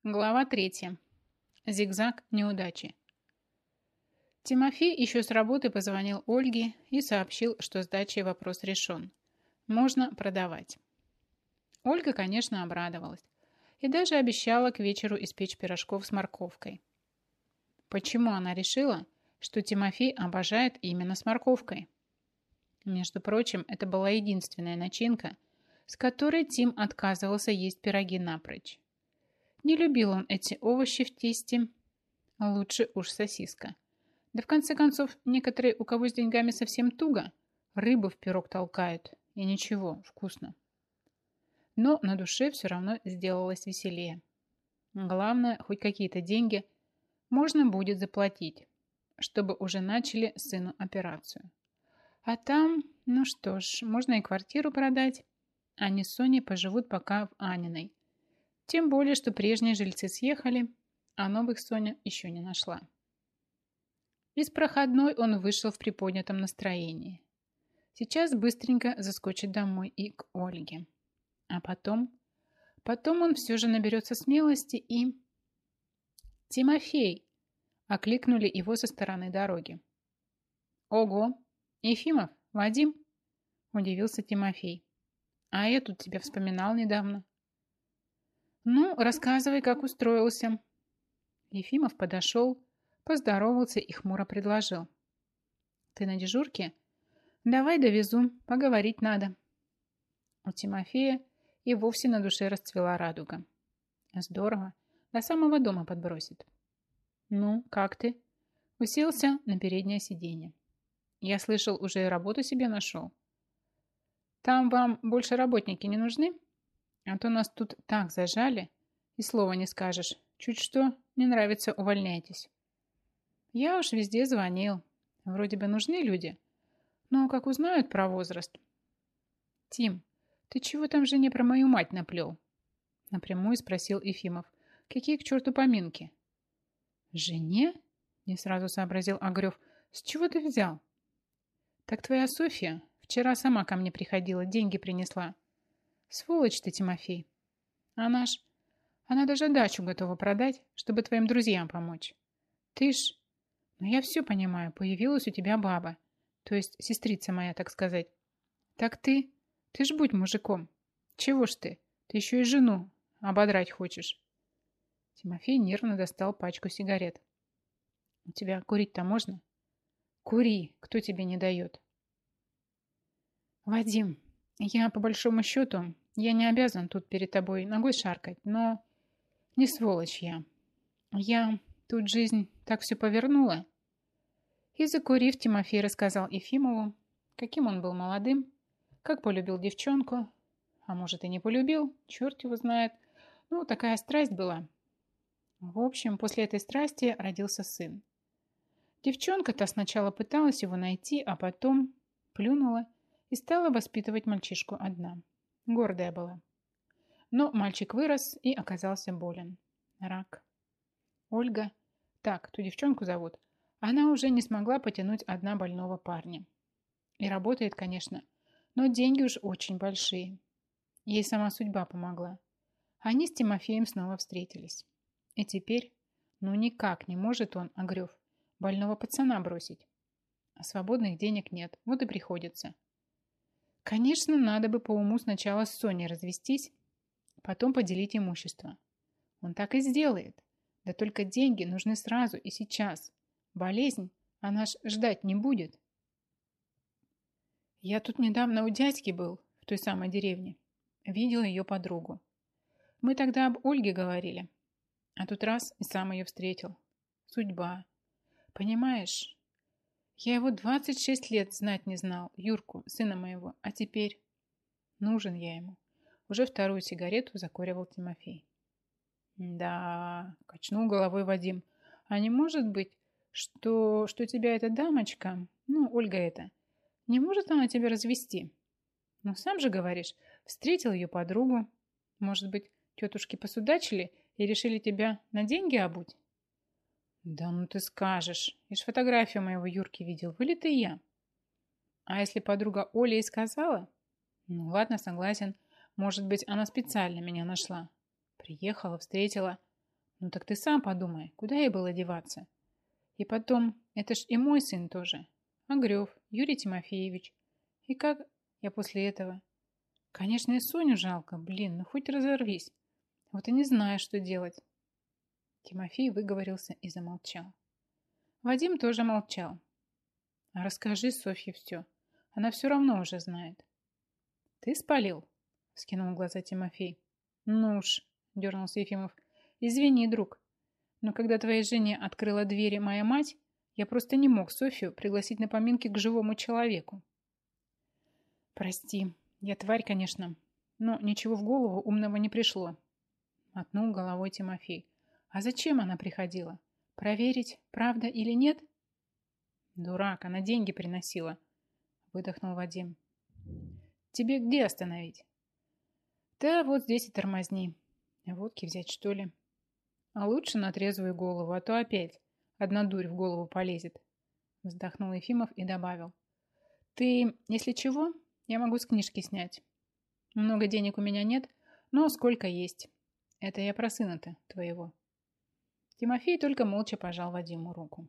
Глава 3. Зигзаг неудачи. Тимофей еще с работы позвонил Ольге и сообщил, что с дачей вопрос решен. Можно продавать. Ольга, конечно, обрадовалась и даже обещала к вечеру испечь пирожков с морковкой. Почему она решила, что Тимофей обожает именно с морковкой? Между прочим, это была единственная начинка, с которой Тим отказывался есть пироги напрочь. Не любил он эти овощи в тесте, лучше уж сосиска. Да в конце концов, некоторые, у кого с деньгами совсем туго, рыбу в пирог толкают, и ничего, вкусно. Но на душе все равно сделалось веселее. Главное, хоть какие-то деньги можно будет заплатить, чтобы уже начали сыну операцию. А там, ну что ж, можно и квартиру продать. Они с Соней поживут пока в Аниной. Тем более, что прежние жильцы съехали, а новых Соня еще не нашла. Из проходной он вышел в приподнятом настроении. Сейчас быстренько заскочит домой и к Ольге. А потом он все же наберется смелости и... «Тимофей!» – окликнули его со стороны дороги. «Ого! Ефимов? Вадим?» – удивился Тимофей. «А я тут тебя вспоминал недавно». «Ну, рассказывай, как устроился». Ефимов подошел, поздоровался и хмуро предложил. «Ты на дежурке? Давай довезу, поговорить надо». У Тимофея и вовсе на душе расцвела радуга. Здорово, до самого дома подбросит. «Ну, как ты?» Уселся на переднее сиденье. «Я слышал, уже и работу себе нашел». «Там вам больше работники не нужны? А то нас тут так зажали, и слова не скажешь. Чуть что, не нравится, увольняйтесь». «Я уж везде звонил. Вроде бы нужны люди. Но как узнают про возраст...» «Тим, ты чего там жене про мою мать наплел?» Напрямую спросил Ефимов. «Какие к черту поминки?» «Жене?» Не сразу сообразил Огрев. «С чего ты взял?» «Так твоя Софья вчера сама ко мне приходила, деньги принесла. Сволочь ты, Тимофей. Она даже дачу готова продать, чтобы твоим друзьям помочь. Ты ж... Ну, я все понимаю, появилась у тебя баба. То есть сестрица моя, так сказать. Так ты ж будь мужиком. Чего ж ты? Ты еще и жену ободрать хочешь». Тимофей нервно достал пачку сигарет. «У тебя курить-то можно?» «Кури, кто тебе не дает?» «Вадим, я по большому счету, я не обязан тут перед тобой ногой шаркать, но не сволочь я. Я тут жизнь так все повернула». И, закурив, Тимофей рассказал Ефимову, каким он был молодым, как полюбил девчонку, а может и не полюбил, черт его знает. Ну, такая страсть была. В общем, после этой страсти родился сын. Девчонка-то сначала пыталась его найти, а потом плюнула и стала воспитывать мальчишку одна. Гордая была. Но мальчик вырос и оказался болен. Рак. Ольга, так, ту девчонку зовут, она уже не смогла потянуть одна больного парня. И работает, конечно, но деньги уж очень большие. Ей сама судьба помогла. Они с Тимофеем снова встретились. И теперь, ну никак не может он, Огрев, больного пацана бросить. А свободных денег нет, вот и приходится. Конечно, надо бы по уму сначала с Соней развестись, потом поделить имущество. Он так и сделает. Да только деньги нужны сразу и сейчас. Болезнь, она ж ждать не будет. Я тут недавно у дядьки был, в той самой деревне. Видел ее подругу. Мы тогда об Ольге говорили. А тут раз и сам ее встретил. Судьба. Понимаешь, я его 26 лет знать не знал, Юрку, сына моего, а теперь нужен я ему. Уже вторую сигарету закуривал Тимофей. Да, качнул головой Вадим. А не может быть, что тебя эта дамочка, ну, Ольга эта, не может она тебя развести? Ну, сам же говоришь, встретил ее подругу. Может быть, тетушки посудачили и решили тебя на деньги обуть? Да ну ты скажешь. Я ж фотографию моего Юрки видел. Вылитый я. А если подруга Оля и сказала? Ну ладно, согласен. Может быть, она специально меня нашла. Приехала, встретила. Ну так ты сам подумай, куда ей было деваться? И потом, это ж и мой сын тоже. Огрев, Юрий Тимофеевич. И как я после этого? Конечно, и Соню жалко, блин, ну хоть разорвись. Вот и не знаю, что делать. Тимофей выговорился и замолчал. Вадим тоже молчал. А расскажи Софье все. Она все равно уже знает. Ты спалил? Скинул глаза Тимофей. Ну уж, дернулся Ефимов. Извини, друг, но когда твоей жене открыла двери моя мать, я просто не мог Софью пригласить на поминки к живому человеку. Прости, я тварь, конечно, но ничего в голову умного не пришло. Мотнул головой Тимофей. А зачем она приходила? Проверить, правда или нет? Дурак, она деньги приносила, выдохнул Вадим. Тебе где остановить? Да вот здесь и тормозни. Водки взять, что ли? А лучше на трезвую голову, а то опять одна дурь в голову полезет. Вздохнул Ефимов и добавил. Ты, если чего, я могу с книжки снять. Много денег у меня нет, но сколько есть. Это я про сына-то твоего. Тимофей только молча пожал Вадиму руку.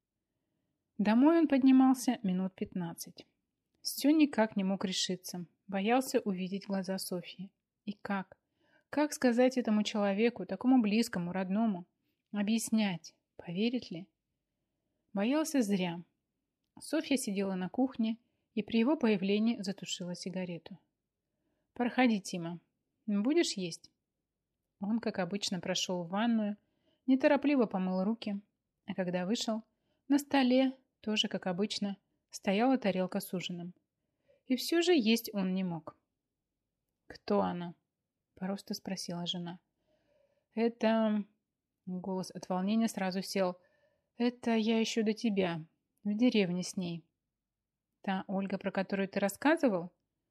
Домой он поднимался минут 15. Все никак не мог решиться. Боялся увидеть глаза Софьи. И как? Как сказать этому человеку, такому близкому, родному? Объяснять? Поверит ли? Боялся зря. Софья сидела на кухне и при его появлении затушила сигарету. «Проходи, Тима. Будешь есть?» Он, как обычно, прошел в ванную, неторопливо помыл руки, а когда вышел, на столе, тоже как обычно, стояла тарелка с ужином. И все же есть он не мог. «Кто она?» – просто спросила жена. «Это...» – голос от волнения сразу сел. «Это я еще до тебя, в деревне с ней». «Та Ольга, про которую ты рассказывал?»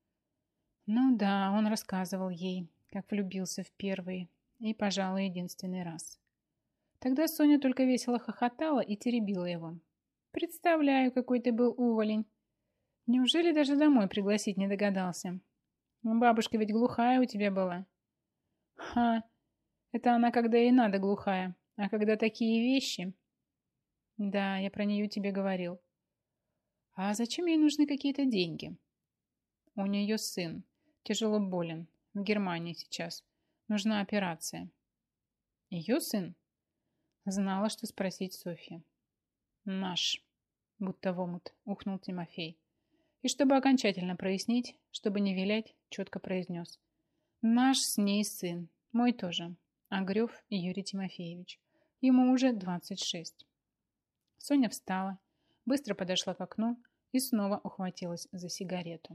Ну да, он рассказывал ей, как влюбился в первый и, пожалуй, единственный раз. Тогда Соня только весело хохотала и теребила его. «Представляю, какой ты был уволень. Неужели даже домой пригласить не догадался? Бабушка ведь глухая у тебя была». «Ха, это она, когда ей надо, глухая, а когда такие вещи...» «Да, я про нее тебе говорил». «А зачем ей нужны какие-то деньги?» «У нее сын. Тяжело болен. В Германии сейчас. Нужна операция». «Ее сын?» Знала, что спросить Софья. «Наш», будто в омут, ухнул Тимофей. И чтобы окончательно прояснить, чтобы не вилять, четко произнес. «Наш с ней сын. Мой тоже. Огрев Юрий Тимофеевич. Ему уже 26». Соня встала, быстро подошла к окну и снова ухватилась за сигарету.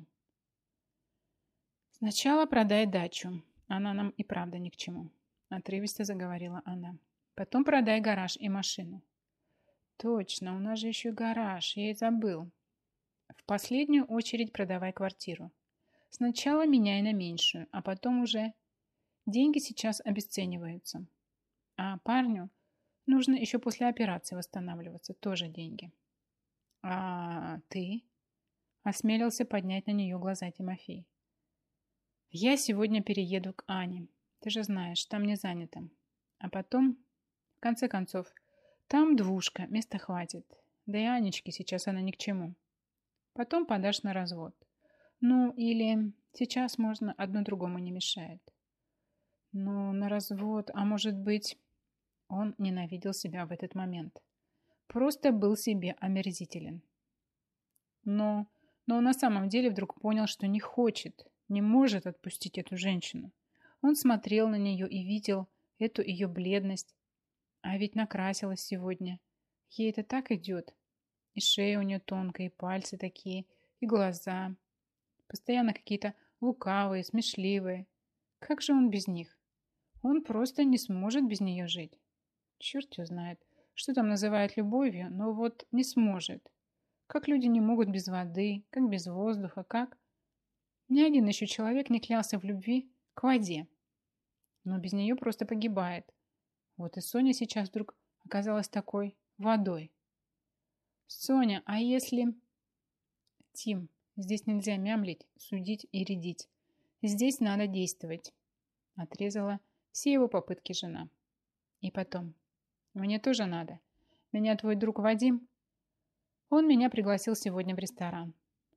«Сначала продай дачу. Она нам и правда ни к чему», – отрывисто заговорила она. «Потом продай гараж и машину». «Точно, у нас же еще гараж, я и забыл». «В последнюю очередь продавай квартиру. Сначала меняй на меньшую, а потом уже...» Деньги сейчас обесцениваются. А парню нужно еще после операции восстанавливаться, тоже деньги. «А ты?» – осмелился поднять на нее глаза Тимофей. «Я сегодня перееду к Ане. Ты же знаешь, там не занято. А потом, в конце концов, там двушка, места хватит. Да и Анечке сейчас она ни к чему. Потом подашь на развод. Ну, или сейчас можно, одно другому не мешает». «Ну, на развод, а может быть...» Он ненавидел себя в этот момент. Просто был себе омерзителен. Но он на самом деле вдруг понял, что не хочет, не может отпустить эту женщину. Он смотрел на нее и видел эту ее бледность. А ведь накрасилась сегодня. Ей это так идет. И шея у нее тонкая, и пальцы такие, и глаза. Постоянно какие-то лукавые, смешливые. Как же он без них? Он просто не сможет без нее жить. Черт его знает, что там называют любовью, но вот не сможет. Как люди не могут без воды, как без воздуха, как... Ни один еще человек не клялся в любви к воде. Но без нее просто погибает. Вот и Соня сейчас вдруг оказалась такой водой. «Соня, а если...» «Тим, здесь нельзя мямлить, судить и рядить. Здесь надо действовать», — отрезала все его попытки жена. И потом, мне тоже надо. Меня твой друг Вадим, он меня пригласил сегодня в ресторан,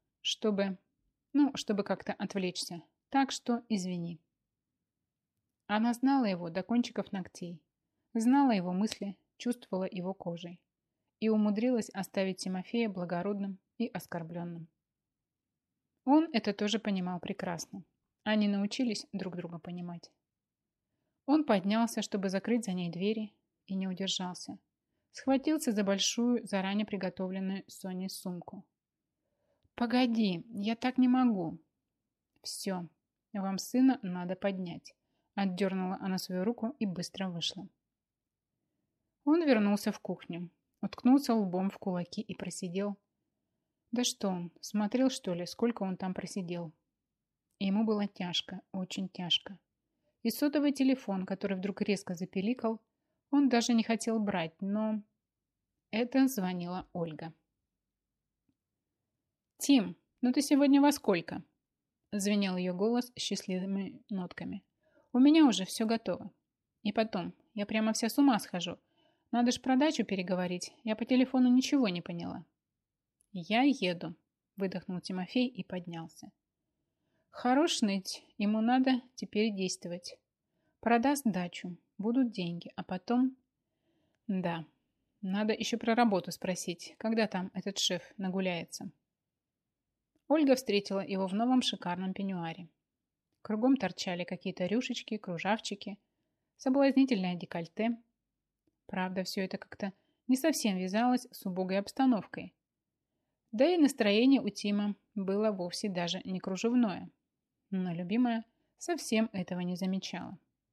чтобы как-то отвлечься. Так что извини. Она знала его до кончиков ногтей, знала его мысли, чувствовала его кожей и умудрилась оставить Тимофея благородным и оскорбленным. Он это тоже понимал прекрасно. Они научились друг друга понимать. Он поднялся, чтобы закрыть за ней двери, и не удержался. Схватился за большую, заранее приготовленную Соней сумку. «Погоди, я так не могу». «Все, вам сына надо поднять». Отдернула она свою руку и быстро вышла. Он вернулся в кухню, уткнулся лбом в кулаки и просидел. Да что он, смотрел, что ли, сколько он там просидел? И ему было тяжко, очень тяжко. И сотовый телефон, который вдруг резко запиликал, он даже не хотел брать, но... Это звонила Ольга. «Тим, ну ты сегодня во сколько?» Звенел ее голос счастливыми нотками. «У меня уже все готово. И потом, я прямо вся с ума схожу. Надо ж про дачу переговорить. Я по телефону ничего не поняла». «Я еду», выдохнул Тимофей и поднялся. Хорош ныть, ему надо теперь действовать. Продаст дачу, будут деньги, а потом... Да, надо еще про работу спросить, когда там этот шеф нагуляется. Ольга встретила его в новом шикарном пеньюаре. Кругом торчали какие-то рюшечки, кружавчики, соблазнительное декольте. Правда, все это как-то не совсем вязалось с убогой обстановкой. Да и настроение у Тима было вовсе даже не кружевное. Но любимая совсем этого не замечала.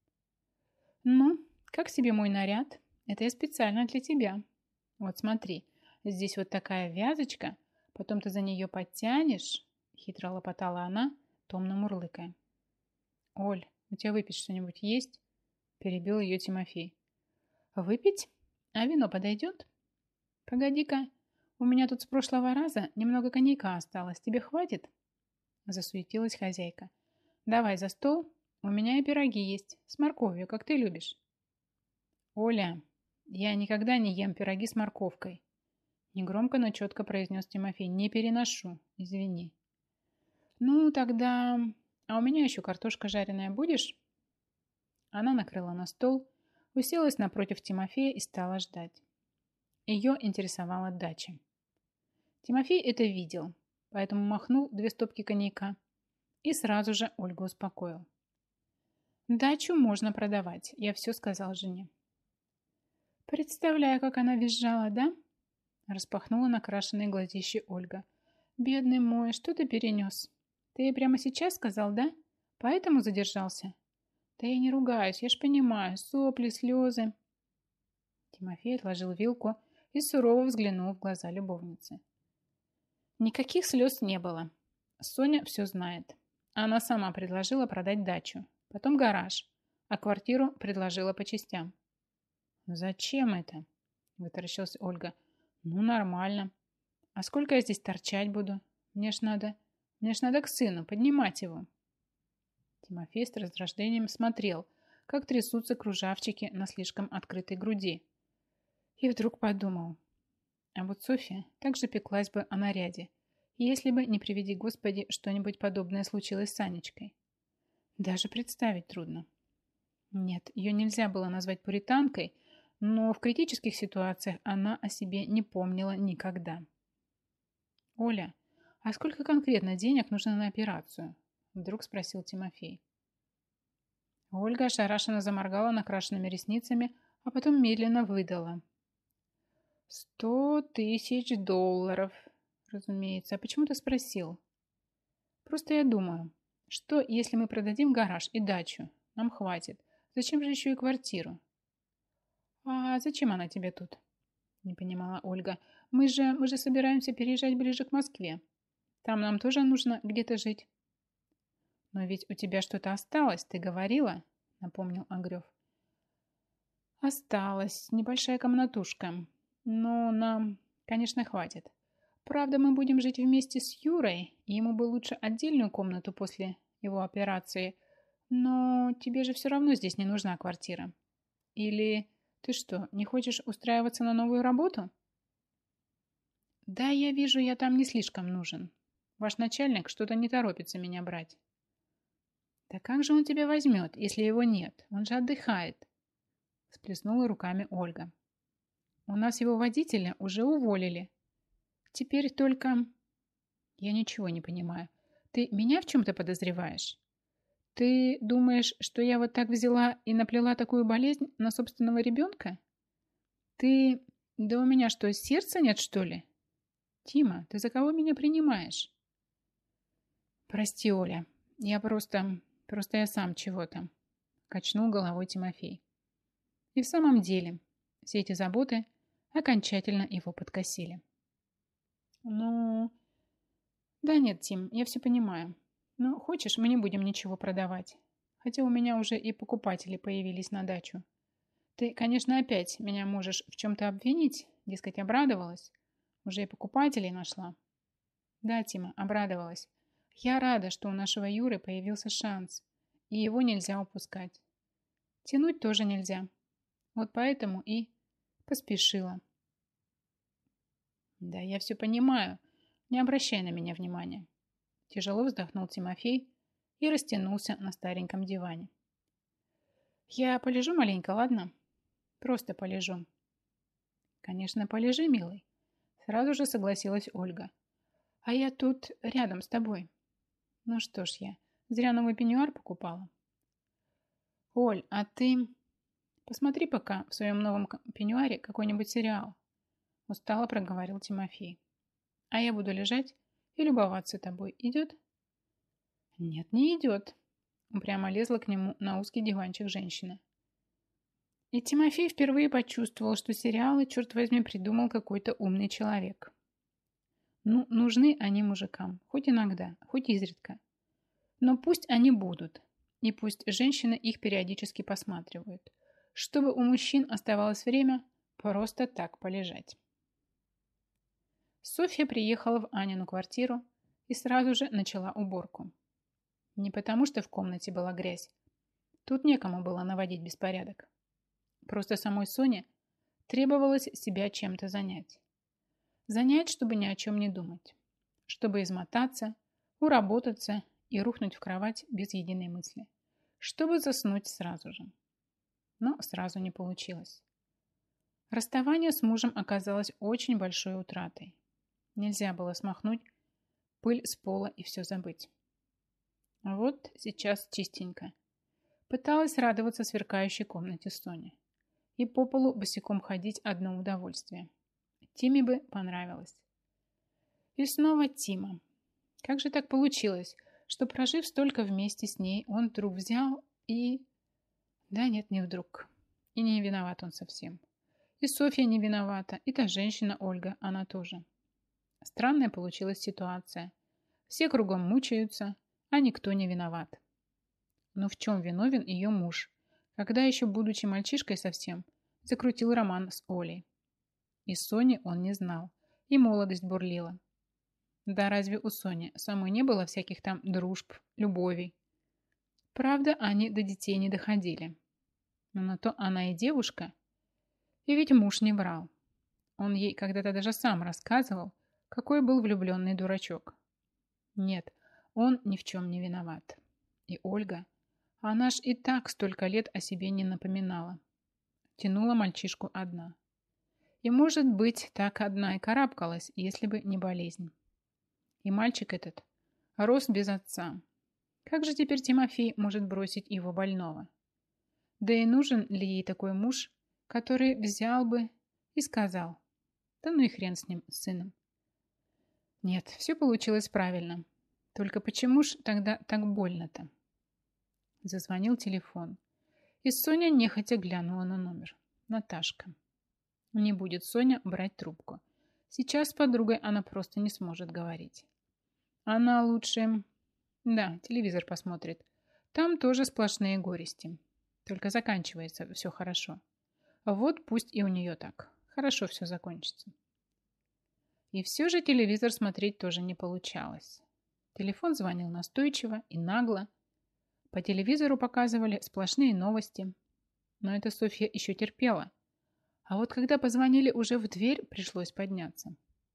«Ну, как себе мой наряд? Это я специально для тебя. Вот смотри, здесь вот такая вязочка, потом ты за нее подтянешь», хитро лопотала она, томно мурлыкая. «Оль, у тебя выпить что-нибудь есть?» Перебил ее Тимофей. «Выпить? А вино подойдет?» «Погоди-ка, у меня тут с прошлого раза немного коньяка осталось. Тебе хватит?» Засуетилась хозяйка. «Давай за стол. У меня и пироги есть. С морковью, как ты любишь». «Оля, я никогда не ем пироги с морковкой». Негромко, но четко произнес Тимофей. «Не переношу. Извини». «Ну, тогда... А у меня еще картошка жареная. Будешь?» Она накрыла на стол, уселась напротив Тимофея и стала ждать. Ее интересовала дача. Тимофей это видел, поэтому махнул 2 стопки коньяка и сразу же Ольгу успокоил. «Дачу можно продавать, я все сказал жене». «Представляю, как она визжала, да?» Распахнула накрашенные глазищи Ольга. «Бедный мой, что ты перенес? Ты ей прямо сейчас сказал, да? Поэтому задержался?» «Да я не ругаюсь, я ж понимаю, сопли, слезы». Тимофей отложил вилку и сурово взглянул в глаза любовницы. Никаких слез не было. Соня все знает. Она сама предложила продать дачу, потом гараж, а квартиру предложила по частям. «Зачем это?» – вытаращилась Ольга. «Ну, нормально. А сколько я здесь торчать буду? Мне ж надо к сыну, поднимать его». Тимофей с раздражением смотрел, как трясутся кружавчики на слишком открытой груди. И вдруг подумал, а вот Софья также пеклась бы о наряде, если бы, не приведи Господи, что-нибудь подобное случилось с Анечкой. Даже представить трудно. Нет, ее нельзя было назвать пуританкой, но в критических ситуациях она о себе не помнила никогда. «Оля, а сколько конкретно денег нужно на операцию?» Вдруг спросил Тимофей. Ольга ошарашенно заморгала накрашенными ресницами, а потом медленно выдала. $100 000, разумеется. А почему ты спросил? Просто я думаю, что если мы продадим гараж и дачу, нам хватит. Зачем же еще и квартиру? А зачем она тебе тут? Не понимала Ольга. Мы же собираемся переезжать ближе к Москве. Там нам тоже нужно где-то жить. Но ведь у тебя что-то осталось, ты говорила, напомнил Огрев. Осталась небольшая комнатушка. Но нам, конечно, хватит. Правда, мы будем жить вместе с Юрой, и ему бы лучше отдельную комнату после его операции. Но тебе же все равно здесь не нужна квартира. Или Ты что, не хочешь устраиваться на новую работу? Да, я вижу, я там не слишком нужен. Ваш начальник что-то не торопится меня брать. Да как же он тебя возьмет, если его нет? Он же отдыхает. Сплеснула руками Ольга. У нас его водителя уже уволили. Теперь только... Я ничего не понимаю. Ты меня в чем-то подозреваешь? Ты думаешь, что я вот так взяла и наплела такую болезнь на собственного ребенка? Ты... Да у меня что, сердца нет, что ли? Тима, ты за кого меня принимаешь? Прости, Оля, я просто... Просто я сам чего-то. Качнул головой Тимофей. И в самом деле, все эти заботы окончательно его подкосили. Ну... Да нет, Тим, я все понимаю. Ну, хочешь, мы не будем ничего продавать. Хотя у меня уже и покупатели появились на дачу. Ты, конечно, опять меня можешь в чем-то обвинить, дескать, обрадовалась. Уже и покупателей нашла. Да, Тима, обрадовалась. Я рада, что у нашего Юры появился шанс, и его нельзя упускать. Тянуть тоже нельзя. Вот поэтому и поспешила. Да, я все понимаю. Не обращай на меня внимания. Тяжело вздохнул Тимофей и растянулся на стареньком диване. Я полежу маленько, ладно? Просто полежу. Конечно, полежи, милый. Сразу же согласилась Ольга. А я тут рядом с тобой. Ну что ж я, зря новый пеньюар покупала. Оль, а ты... Посмотри пока в своем новом пеньюаре какой-нибудь сериал. Устало проговорил Тимофей. А я буду лежать и любоваться тобой. Идет? Нет, не идет. Упрямо лезла к нему на узкий диванчик женщина. И Тимофей впервые почувствовал, что сериалы, черт возьми, придумал какой-то умный человек. Ну, нужны они мужикам, хоть иногда, хоть изредка. Но пусть они будут, и пусть женщины их периодически посматривают, чтобы у мужчин оставалось время просто так полежать. Софья приехала в Анину квартиру и сразу же начала уборку. Не потому, что в комнате была грязь. Тут некому было наводить беспорядок. Просто самой Соне требовалось себя чем-то занять. Занять, чтобы ни о чем не думать. Чтобы измотаться, уработаться и рухнуть в кровать без единой мысли. Чтобы заснуть сразу же. Но сразу не получилось. Расставание с мужем оказалось очень большой утратой. Нельзя было смахнуть пыль с пола и все забыть. А вот сейчас чистенько. Пыталась радоваться сверкающей комнате Сони. И по полу босиком ходить одно удовольствие. Тиме бы понравилось. И снова Тима. Как же так получилось, что, прожив столько вместе с ней, он вдруг взял и... Да нет, не вдруг. И не виноват он совсем. И Софья не виновата, и та женщина Ольга, она тоже. Странная получилась ситуация. Все кругом мучаются, а никто не виноват. Но в чем виновен ее муж, когда еще, будучи мальчишкой совсем, закрутил роман с Олей? И Сони он не знал, и молодость бурлила. Да разве у Сони самой не было всяких там дружб, любовей? Правда, они до детей не доходили. Но на то она и девушка. И ведь муж не врал. Он ей когда-то даже сам рассказывал, какой был влюбленный дурачок. Нет, он ни в чем не виноват. И Ольга, она ж и так столько лет о себе не напоминала. Тянула мальчишку одна. И, может быть, так одна и карабкалась, если бы не болезнь. И мальчик этот рос без отца. Как же теперь Тимофей может бросить его больного? Да и нужен ли ей такой муж, который взял бы и сказал: да ну и хрен с ним, с сыном. Нет, все получилось правильно. Только почему ж тогда так больно-то? Зазвонил телефон. И Соня нехотя глянула на номер. Наташка. Не будет Соня брать трубку. Сейчас с подругой она просто не сможет говорить. Она лучше... Да, телевизор посмотрит. Там тоже сплошные горести. Только заканчивается все хорошо. Вот пусть и у нее так. Хорошо все закончится. И все же телевизор смотреть тоже не получалось. Телефон звонил настойчиво и нагло. По телевизору показывали сплошные новости. Но это Софья еще терпела. А вот когда позвонили уже в дверь, пришлось подняться.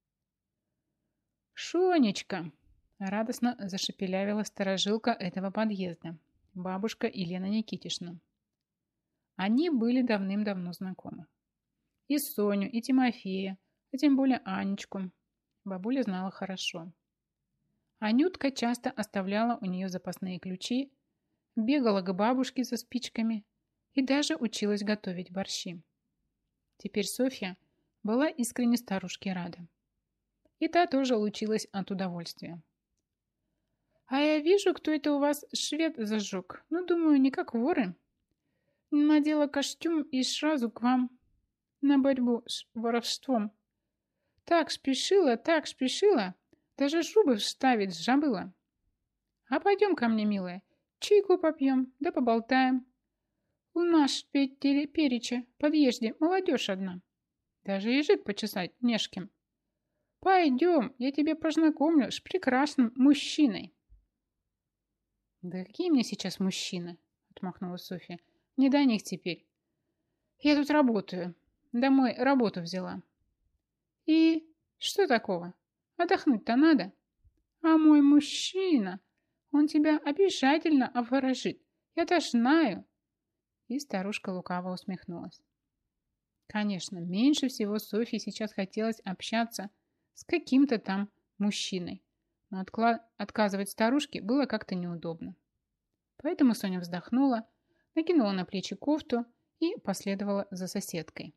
«Шонечка!» – радостно зашепелявила сторожилка этого подъезда, бабушка Елена Никитишна. Они были давным-давно знакомы. И Соню, и Тимофея, а тем более Анечку бабуля знала хорошо. Анютка часто оставляла у нее запасные ключи, бегала к бабушке за спичками и даже училась готовить борщи. Теперь Софья была искренне старушке рада. И та тоже лучилась от удовольствия. «А я вижу, кто это у вас швед зажег. Ну, думаю, не как воры. Надела костюм и сразу к вам на борьбу с воровством. Так спешила, даже шубы вставить забыла. А пойдем ко мне, милая, чайку попьем, да поболтаем. У нас ведь переча в подъезде молодежь одна. Даже язык почесать не с кем. Пойдем, я тебе познакомлю с прекрасным мужчиной». «Да какие мне сейчас мужчины?» – отмахнулась Софья. «Не до них теперь. Я тут работаю. Домой работу взяла». «И что такого? Отдохнуть-то надо. А мой мужчина, он тебя обязательно обворожит. Я-то знаю». И старушка лукаво усмехнулась. Конечно, меньше всего Софье сейчас хотелось общаться с каким-то там мужчиной. Но отказывать старушке было как-то неудобно. Поэтому Соня вздохнула, накинула на плечи кофту и последовала за соседкой.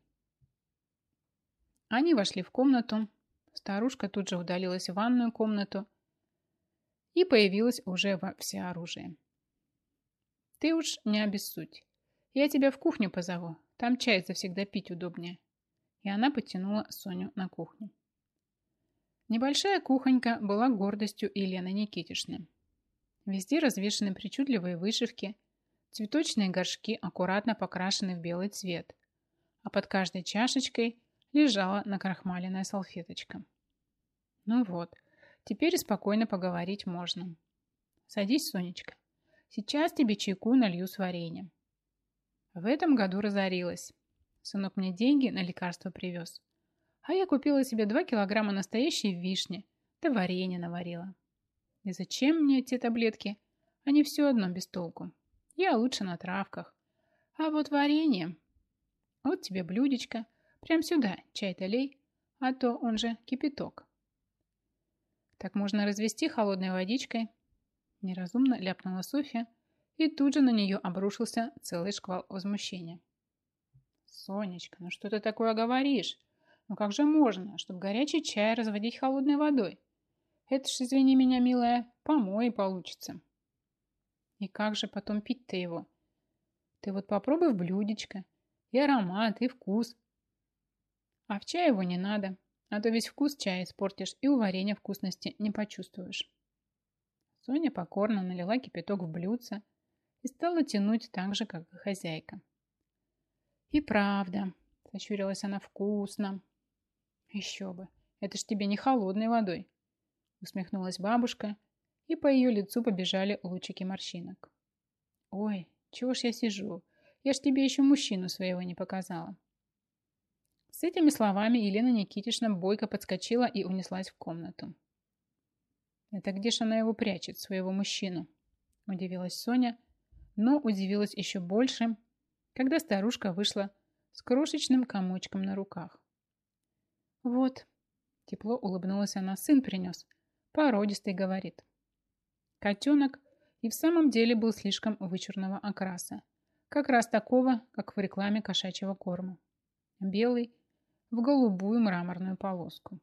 Они вошли в комнату. Старушка тут же удалилась в ванную комнату и появилась уже во всеоружии. «Ты уж не обессудь. Я тебя в кухню позову. Там чай завсегда пить удобнее». И она потянула Соню на кухню. Небольшая кухонька была гордостью Елены Никитишны. Везде развешаны причудливые вышивки, цветочные горшки аккуратно покрашены в белый цвет, а под каждой чашечкой лежала накрахмаленная салфеточка. Ну вот, теперь спокойно поговорить можно. Садись, Сонечка. Сейчас тебе чайку налью с вареньем. В этом году разорилась. Сынок мне деньги на лекарства привез. А я купила себе 2 килограмма настоящей вишни, да варенье наварила. И зачем мне эти таблетки? Они все одно без толку. Я лучше на травках. А вот варенье... Вот тебе блюдечко. Прям сюда чай-то лей, а то он же кипяток. Так можно развести холодной водичкой. Неразумно ляпнула Софья, и тут же на нее обрушился целый шквал возмущения. «Сонечка, ну что ты такое говоришь? Ну как же можно, чтобы горячий чай разводить холодной водой? Это ж, извини меня, милая, помой получится. И как же потом пить-то его? Ты вот попробуй в блюдечко. И аромат, и вкус. А в чай его не надо, а то весь вкус чая испортишь и у варенья вкусности не почувствуешь». Соня покорно налила кипяток в блюдце и стала тянуть так же, как и хозяйка. «И правда», — сощурилась она, — «вкусно». «Еще бы, это ж тебе не холодной водой», — усмехнулась бабушка, и по ее лицу побежали лучики морщинок. «Ой, чего ж я сижу? Я ж тебе еще мужчину своего не показала». С этими словами Елена Никитишна бойко подскочила и унеслась в комнату. «Это где ж она его прячет, своего мужчину?» – удивилась Соня, но удивилась еще больше, когда старушка вышла с крошечным комочком на руках. «Вот», – тепло улыбнулась она, – «сын принес, породистый, говорит». Котенок и в самом деле был слишком вычурного окраса, как раз такого, как в рекламе кошачьего корма. Белый, в голубую мраморную полоску.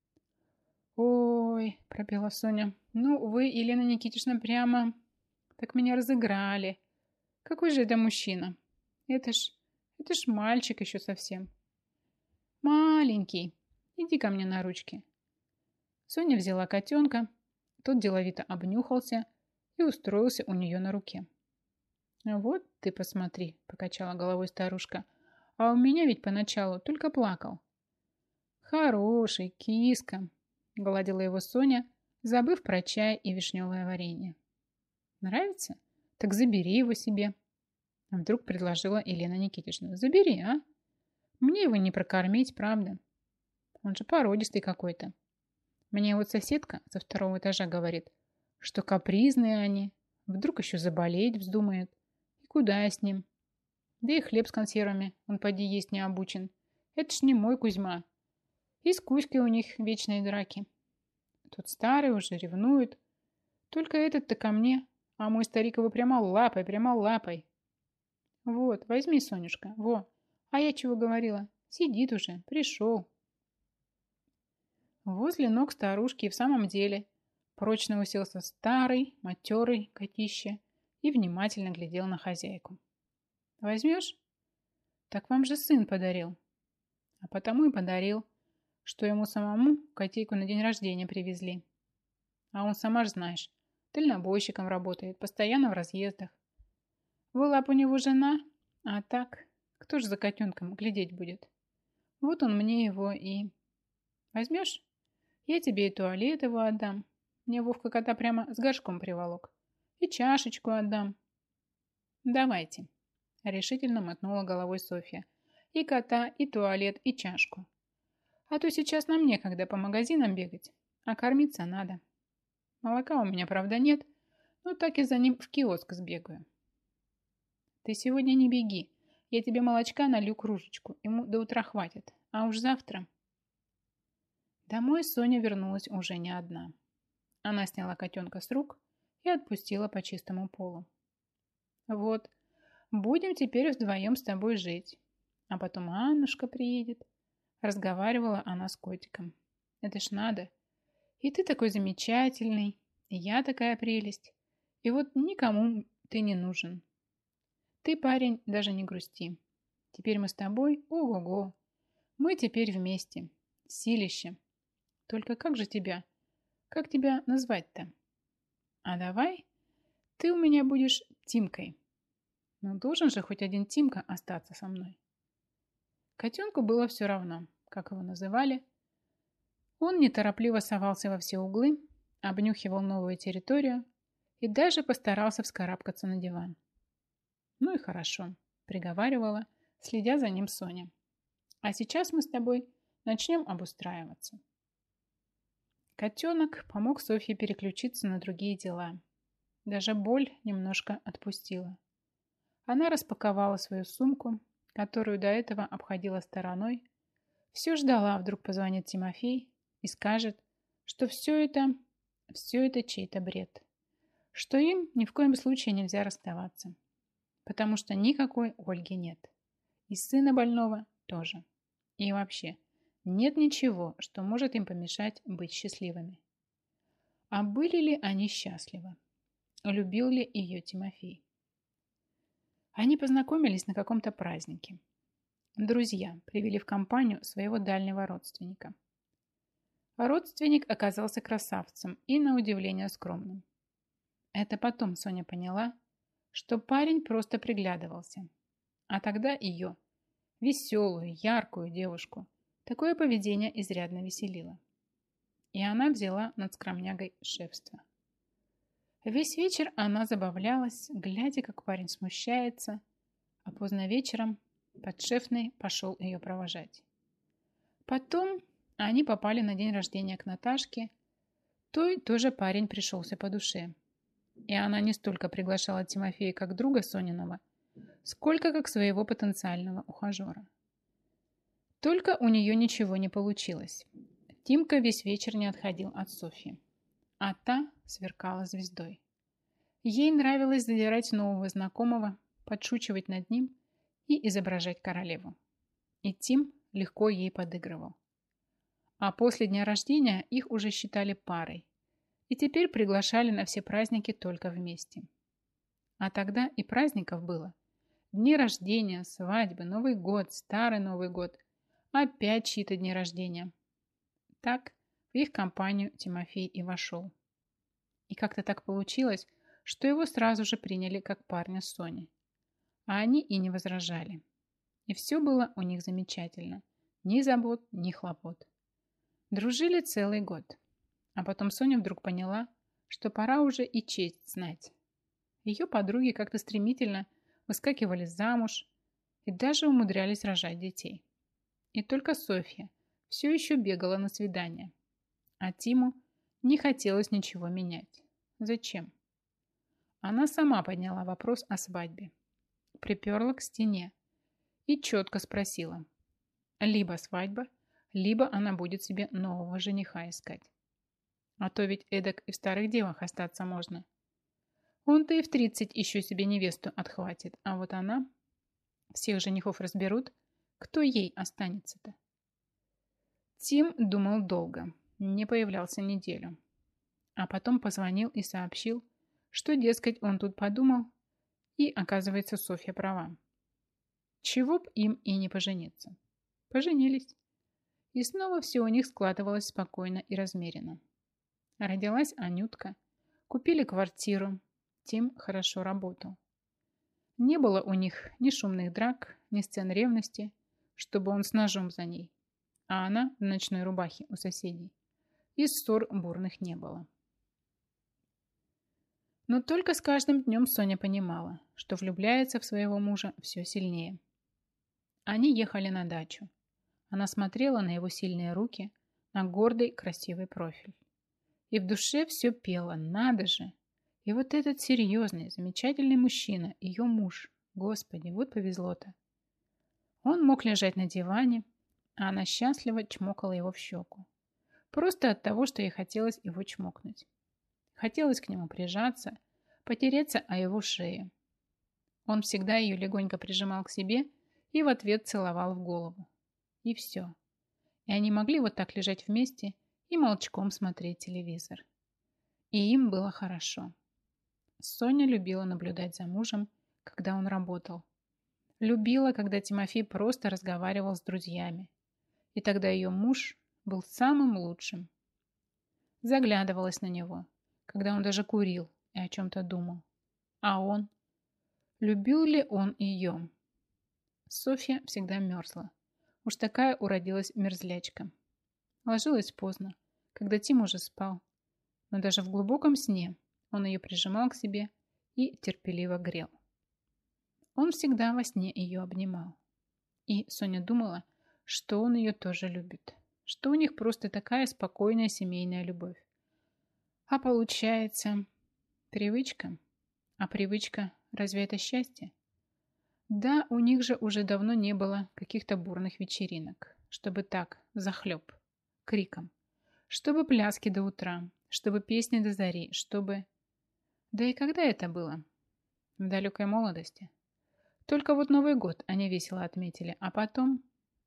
«Ой», – пропела Соня, – «ну вы, Елена Никитична, прямо так меня разыграли. Какой же это мужчина? Это ж мальчик еще совсем». «Маленький, иди ко мне на ручки». Соня взяла котенка, тот деловито обнюхался и устроился у нее на руке. «Вот ты посмотри», – покачала головой старушка, – «а у меня ведь поначалу только плакал». «Хороший, киска», – гладила его Соня, забыв про чай и вишневое варенье. «Нравится? Так забери его себе». А вдруг предложила Елена Никитична. «Забери, а? Мне его не прокормить, правда? Он же породистый какой-то. Мне вот соседка со второго этажа говорит, что капризные они. Вдруг еще заболеть вздумает. И куда я с ним? Да и хлеб с консервами он поди есть не обучен. Это ж не мой Кузьма. И с Кузькой у них вечные драки. Тут старый уже ревнует. Только этот-то ко мне, а мой старик его прямо лапой, прямо лапой. Вот, возьми, Сонюшка, во. А я чего говорила? Сидит уже, пришел. Возле ног старушки и в самом деле прочно уселся старый, матерый котище и внимательно глядел на хозяйку. Возьмешь? Так вам же сын подарил. А потому и подарил, что ему самому котейку на день рождения привезли. А он, сама ж знаешь, дальнобойщиком работает, постоянно в разъездах. Была б у него жена, а так, кто ж за котенком глядеть будет? Вот он мне его и... Возьмешь? Я тебе и туалет его отдам. Мне Вовка кота прямо с горшком приволок. И чашечку отдам. Давайте. Решительно мотнула головой Софья. И кота, и туалет, и чашку. А то сейчас нам некогда по магазинам бегать, а кормиться надо. Молока у меня, правда, нет, но так и за ним в киоск сбегаю. Ты сегодня не беги. Я тебе молочка налью кружечку. Ему до утра хватит. А уж завтра... Домой Соня вернулась уже не одна. Она сняла котенка с рук и отпустила по чистому полу. Вот, будем теперь вдвоем с тобой жить. А потом Аннушка приедет. Разговаривала она с котиком. Это ж надо. И ты такой замечательный, и я такая прелесть. И вот никому ты не нужен. Ты, парень, даже не грусти. Теперь мы с тобой, ого-го. Мы теперь вместе. Силище. Только как же тебя? Как тебя назвать-то? А давай ты у меня будешь Тимкой. Ну, должен же хоть один Тимка остаться со мной. Котенку было все равно, как его называли. Он неторопливо совался во все углы, обнюхивал новую территорию и даже постарался вскарабкаться на диван. Ну и хорошо, приговаривала, следя за ним Соня. А сейчас мы с тобой начнем обустраиваться. Котенок помог Софье переключиться на другие дела. Даже боль немножко отпустила. Она распаковала свою сумку, которую до этого обходила стороной. Все ждала, вдруг позвонит Тимофей и скажет, что все это чей-то бред. Что им ни в коем случае нельзя расставаться. Потому что никакой Ольги нет. И сына больного тоже. И вообще, нет ничего, что может им помешать быть счастливыми. А были ли они счастливы? Любил ли ее Тимофей? Они познакомились на каком-то празднике. Друзья привели в компанию своего дальнего родственника. Родственник оказался красавцем и, на удивление, скромным. Это потом Соня поняла, что парень просто приглядывался. А тогда ее, веселую, яркую девушку, такое поведение изрядно веселило. И она взяла над скромнягой шефство. Весь вечер она забавлялась, глядя, как парень смущается, а поздно вечером подшефный пошел ее провожать. Потом они попали на день рождения к Наташке, той тоже парень пришелся по душе. И она не столько приглашала Тимофея как друга Сониного, сколько как своего потенциального ухажера. Только у нее ничего не получилось. Тимка весь вечер не отходил от Софьи, а та сверкала звездой. Ей нравилось задирать нового знакомого, подшучивать над ним и изображать королеву. И Тим легко ей подыгрывал. А после дня рождения их уже считали парой, и теперь приглашали на все праздники только вместе. А тогда и праздников было. Дни рождения, свадьбы, Новый год, Старый Новый год, опять чьи-то дни рождения. Так в их компанию Тимофей и вошел. И как-то так получилось, что его сразу же приняли как парня с Соней. А они и не возражали. И все было у них замечательно. Ни забот, ни хлопот. Дружили целый год. А потом Соня вдруг поняла, что пора уже и честь знать. Ее подруги как-то стремительно выскакивали замуж и даже умудрялись рожать детей. И только Софья все еще бегала на свидание. А Тиму не хотелось ничего менять. Зачем? Она сама подняла вопрос о свадьбе. Приперла к стене и четко спросила. Либо свадьба, либо она будет себе нового жениха искать. А то ведь эдак и в старых девах остаться можно. Он-то и в 30 еще себе невесту отхватит, а вот она... Всех женихов разберут, кто ей останется-то? Тим думал долго, не появлялся неделю. А потом позвонил и сообщил, что, дескать, он тут подумал, и, оказывается, Софья права. Чего б им и не пожениться. Поженились. И снова все у них складывалось спокойно и размеренно. Родилась Анютка, купили квартиру, Тим хорошо работал. Не было у них ни шумных драк, ни сцен ревности, чтобы он с ножом за ней, а она в ночной рубахе у соседей. И ссор бурных не было. Но только с каждым днем Соня понимала, что влюбляется в своего мужа все сильнее. Они ехали на дачу. Она смотрела на его сильные руки, на гордый красивый профиль. И в душе все пело, надо же. И вот этот серьезный, замечательный мужчина, ее муж. Господи, вот повезло-то. Он мог лежать на диване, а она счастливо чмокала его в щеку. Просто от того, что ей хотелось его чмокнуть. Хотелось к нему прижаться, потереться о его шею. Он всегда ее легонько прижимал к себе и в ответ целовал в голову. И все. И они могли вот так лежать вместе и молчком смотреть телевизор. И им было хорошо. Соня любила наблюдать за мужем, когда он работал. Любила, когда Тимофей просто разговаривал с друзьями. И тогда ее муж был самым лучшим. Заглядывалась на него, когда он даже курил и о чем-то думал. А он? Любил ли он ее? Софья всегда мерзла. Уж такая уродилась мерзлячка. Ложилась поздно, когда Тим уже спал. Но даже в глубоком сне он ее прижимал к себе и терпеливо грел. Он всегда во сне ее обнимал. И Соня думала, что он ее тоже любит. Что у них просто такая спокойная семейная любовь. А получается, привычка. А привычка, разве это счастье? Да, у них же уже давно не было каких-то бурных вечеринок, чтобы так, взахлеб, криком. Чтобы пляски до утра, чтобы песни до зари, чтобы... Да и когда это было? В далекой молодости. Только вот Новый год они весело отметили, а потом...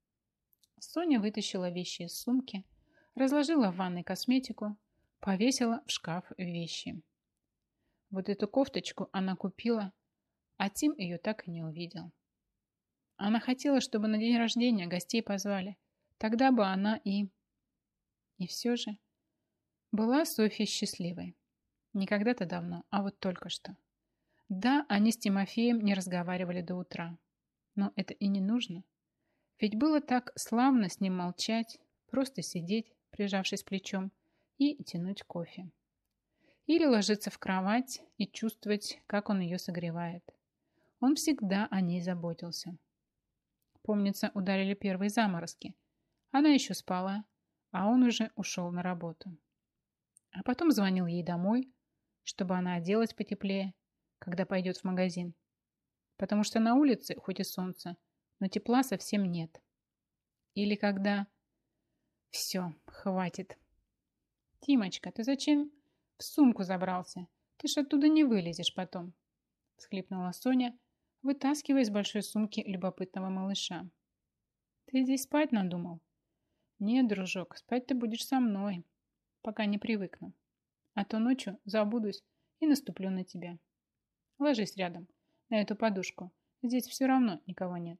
Соня вытащила вещи из сумки, разложила в ванной косметику, повесила в шкаф вещи. Вот эту кофточку она купила, а Тим ее так и не увидел. Она хотела, чтобы на день рождения гостей позвали. Тогда бы она и... И все же была Софья счастливой. Не когда-то давно, а вот только что. Да, они с Тимофеем не разговаривали до утра. Но это и не нужно. Ведь было так славно с ним молчать, просто сидеть, прижавшись плечом, и тянуть кофе. Или ложиться в кровать и чувствовать, как он ее согревает. Он всегда о ней заботился. Помнится, ударили первые заморозки. Она еще спала, а он уже ушел на работу. А потом звонил ей домой, чтобы она оделась потеплее, когда пойдет в магазин. Потому что на улице хоть и солнце, но тепла совсем нет. Или когда... Все, хватит. Тимочка, ты зачем в сумку забрался? Ты ж оттуда не вылезешь потом. Всхлипнула Соня, вытаскивая из большой сумки любопытного малыша. Ты здесь спать надумал? Нет, дружок, спать ты будешь со мной, пока не привыкну. А то ночью забудусь и наступлю на тебя. Ложись рядом, на эту подушку. Здесь все равно никого нет.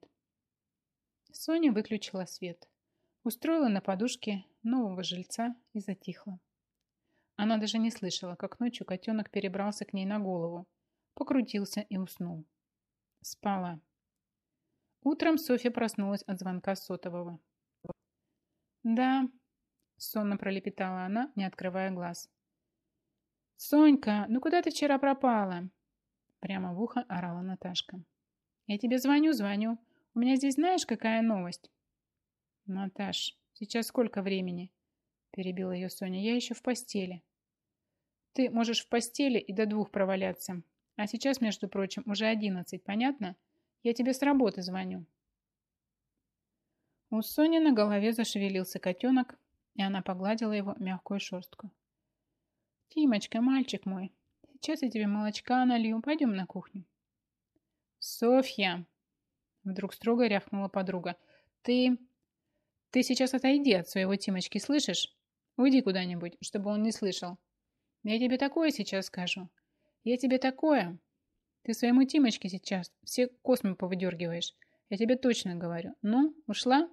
Соня выключила свет, устроила на подушке нового жильца и затихла. Она даже не слышала, как ночью котенок перебрался к ней на голову, покрутился и уснул. Спала. Утром Софья проснулась от звонка сотового. «Да», — сонно пролепетала она, не открывая глаз. «Сонька, ну куда ты вчера пропала?» Прямо в ухо орала Наташка. «Я тебе звоню. У меня здесь знаешь, какая новость?» Наташ, сейчас сколько времени? Перебила ее Соня. Я еще в постели. Ты можешь в постели и до 2 проваляться. А сейчас, между прочим, уже 11, понятно? Я тебе с работы звоню. У Сони на голове зашевелился котенок, и она погладила его мягкую шерстку. «Тимочка, мальчик мой, сейчас я тебе молочка налью, пойдем на кухню». «Софья!» — вдруг строго рявкнула подруга. «Ты сейчас отойди от своего Тимочки, слышишь? Уйди куда-нибудь, чтобы он не слышал. Я тебе такое сейчас скажу. Я тебе такое. Ты своему Тимочке сейчас все космы повыдергиваешь. Я тебе точно говорю. Ну, ушла?»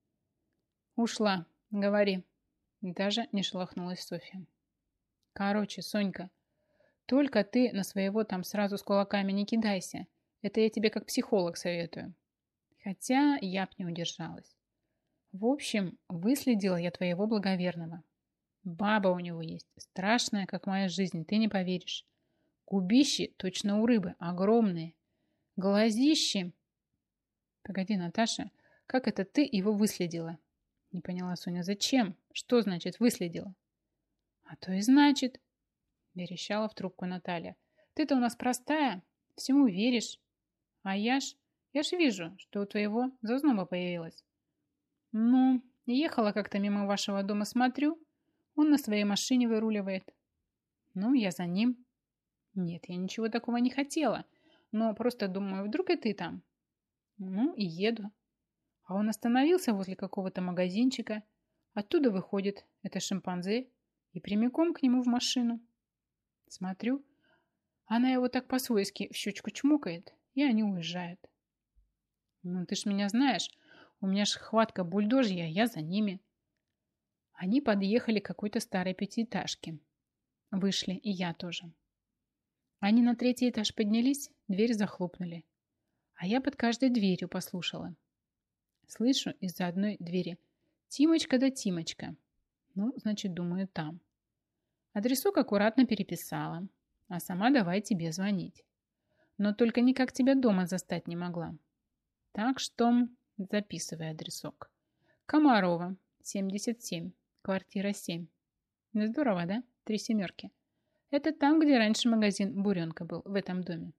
«Ушла. Говори». Даже не шелохнулась Софья. «Короче, Сонька, только ты на своего там сразу с кулаками не кидайся. Это я тебе как психолог советую. Хотя я б не удержалась. В общем, выследила я твоего благоверного. Баба у него есть, страшная, как моя жизнь, ты не поверишь. Губищи точно у рыбы, огромные. Глазищи... Погоди, Наташа, как это ты его выследила? Не поняла Соня. Зачем? Что значит выследила? А то и значит, верещала в трубку Наталья. Ты-то у нас простая, всему веришь. А я ж вижу, что у твоего зазноба появилась. Ну, ехала как-то мимо вашего дома, смотрю, он на своей машине выруливает. Ну, я за ним. Нет, я ничего такого не хотела, но просто думаю, вдруг и ты там. Ну, и еду. А он остановился возле какого-то магазинчика. Оттуда выходит это шимпанзе и прямиком к нему в машину. Смотрю, она его так по-свойски в щечку чмокает, и они уезжают. Ну, ты ж меня знаешь, у меня ж хватка бульдожья, я за ними. Они подъехали к какой-то старой пятиэтажке. Вышли, и я тоже. Они на 3-й этаж поднялись, дверь захлопнули. А я под каждой дверью послушала. Слышу из-за одной двери: «Тимочка да Тимочка». Ну, значит, думаю, там. Адресок аккуратно переписала, а сама давай тебе звонить. Но только никак тебя дома застать не могла. Так что записывай адресок. Комарова, 77, квартира 7. Здорово, да? 3 семерки. Это там, где раньше магазин «Буренка» был, в этом доме.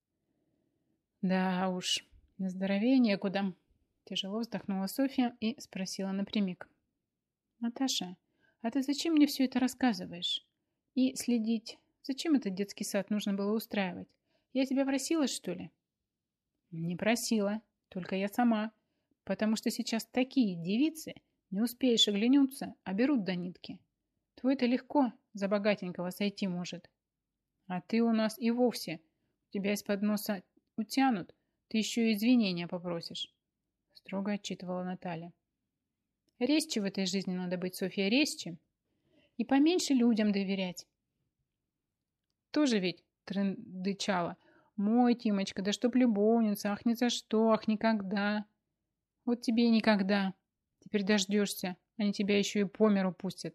Да уж, здоровее некуда. Тяжело вздохнула Софья и спросила напрямик. Наташа, а ты зачем мне все это рассказываешь? И следить? Зачем этот детский сад нужно было устраивать? Я тебя просила, что ли? Не просила, только я сама. Потому что сейчас такие девицы, не успеешь оглянуться, а берут до нитки. Твой-то легко за богатенького сойти может. А ты у нас и вовсе. Тебя из-под носа утянут, ты еще и извинения попросишь. Строго отчитывала Наталья. Резче в этой жизни надо быть, Софья, резче. И поменьше людям доверять. Тоже ведь трындычала. Мой, Тимочка, да чтоб любовница, ах ни за что, ах никогда. Вот тебе и никогда. Теперь дождешься, они тебя еще и по миру пустят.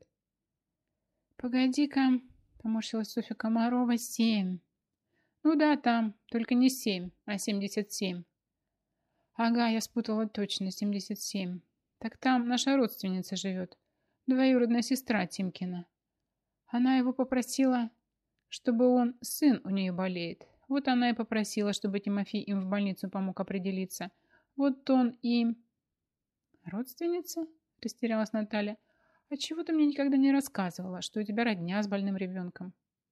Погоди-ка, поморщилась Софья Комарова, 7. Ну да, там, только не 7, а 77. Ага, я спутала точно, 77. Так там наша родственница живет, двоюродная сестра Тимкина. Она его попросила, чтобы он, сын у нее болеет. Вот она и попросила, чтобы Тимофей им в больницу помог определиться. Вот он и... Родственница? Растерялась Наталья. А чего ты мне никогда не рассказывала, что у тебя родня с больным ребенком?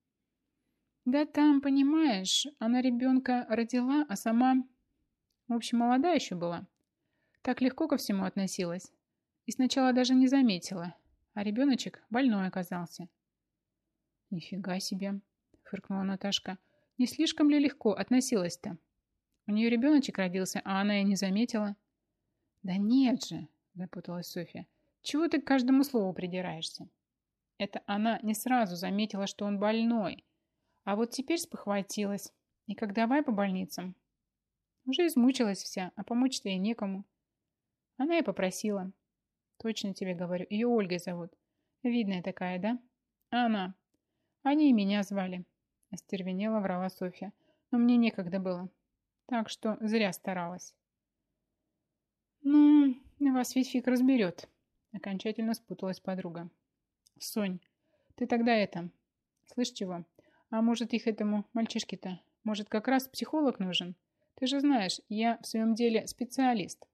Да там, понимаешь, она ребенка родила, а сама, в общем, молодая еще была. Так легко ко всему относилась. И сначала даже не заметила. А ребеночек больной оказался. Нифига себе, фыркнула Наташка. Не слишком ли легко относилась-то? У нее ребеночек родился, а она и не заметила. Да нет же, запуталась Софья. Чего ты к каждому слову придираешься? Это она не сразу заметила, что он больной. А вот теперь спохватилась. И как давай по больницам. Уже измучилась вся, а помочь-то и некому. Она и попросила. Точно тебе говорю, ее Ольгой зовут. Видная такая, да? А она. Они и меня звали. Остервенела, врала Софья. Но мне некогда было. Так что зря старалась. Ну, Вас ведь фиг разберет. Окончательно спуталась подруга. Сонь, ты тогда это... Слышь, чего? А может, их этому мальчишке-то? Может, как раз психолог нужен? Ты же знаешь, я в своем деле специалист.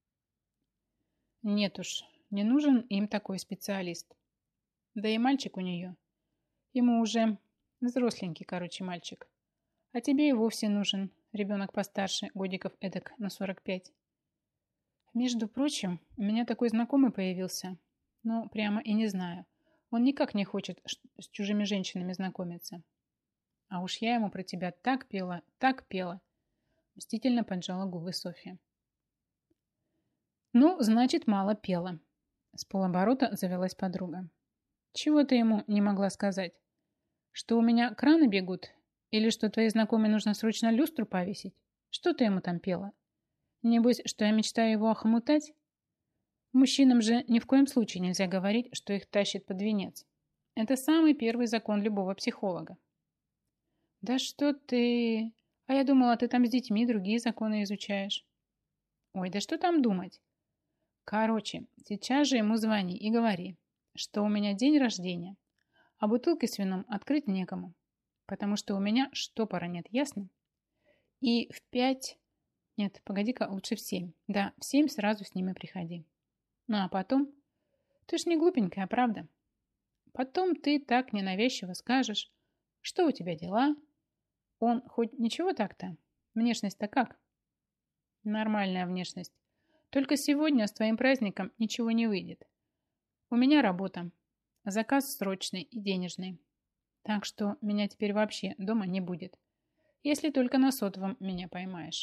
Нет уж, не нужен им такой специалист. Да и мальчик у нее. Ему уже взросленький, короче, мальчик. А тебе и вовсе нужен ребенок постарше, годиков эдак на 45. Между прочим, у меня такой знакомый появился. Ну, прямо и не знаю. Он никак не хочет с чужими женщинами знакомиться. А уж я ему про тебя так пела, так пела. Мстительно поджала губы Софья. Ну, значит, мало пела. С полоборота завелась подруга. Чего ты ему не могла сказать? Что у меня краны бегут? Или что твоей знакомой нужно срочно люстру повесить? Что ты ему там пела? Небось, что я мечтаю его охомутать? Мужчинам же ни в коем случае нельзя говорить, что их тащит под венец. Это самый первый закон любого психолога. Да что ты... А я думала, ты там с детьми другие законы изучаешь. Ой, да что там думать? Короче, сейчас же ему звони и говори, что у меня день рождения, а бутылки с вином открыть некому, потому что у меня штопора нет, ясно? И в 5... Нет, погоди-ка, лучше в 7. Да, в 7 сразу с ними приходи. Ну а потом... Ты ж не глупенькая, правда? Потом ты так ненавязчиво скажешь, что у тебя дела? Он хоть ничего так-то? Внешность-то как? Нормальная внешность. Только сегодня с твоим праздником ничего не выйдет. У меня работа. Заказ срочный и денежный. Так что меня теперь вообще дома не будет. Если только на сотовом меня поймаешь.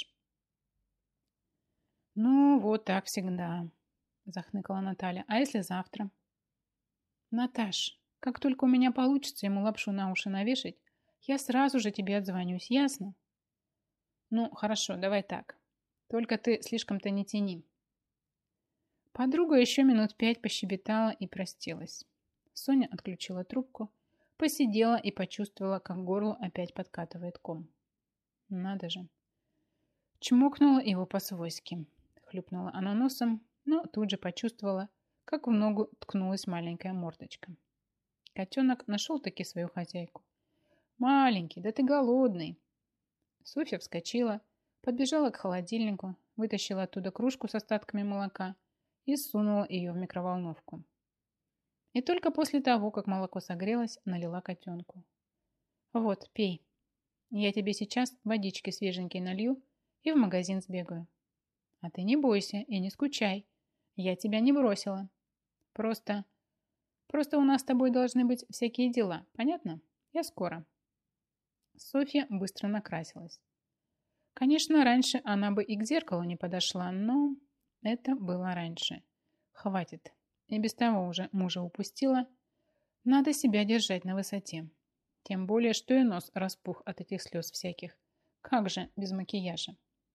Ну, вот так всегда, захныкала Наталья. А если завтра? Наташ, как только у меня получится ему лапшу на уши навешать, я сразу же тебе отзвонюсь, ясно? Ну, хорошо, давай так. Только ты слишком-то не тяни. Подруга еще минут 5 пощебетала и простилась. Соня отключила трубку, посидела и почувствовала, как горло опять подкатывает ком. Надо же. Чмокнула его по-свойски. Хлюпнула она носом, но тут же почувствовала, как в ногу ткнулась маленькая мордочка. Котенок нашел-таки свою хозяйку. «Маленький, да ты голодный!» Софья вскочила, подбежала к холодильнику, вытащила оттуда кружку с остатками молока и сунула ее в микроволновку. И только после того, как молоко согрелось, налила котенку. «Вот, пей. Я тебе сейчас водички свеженькой налью и в магазин сбегаю. А ты не бойся и не скучай. Я тебя не бросила. Просто у нас с тобой должны быть всякие дела, понятно? Я скоро». Софья быстро накрасилась. Конечно, раньше она бы и к зеркалу не подошла, но это было раньше. Хватит. И без того уже мужа упустила. Надо себя держать на высоте. Тем более, что и нос распух от этих слез всяких. Как же без макияжа?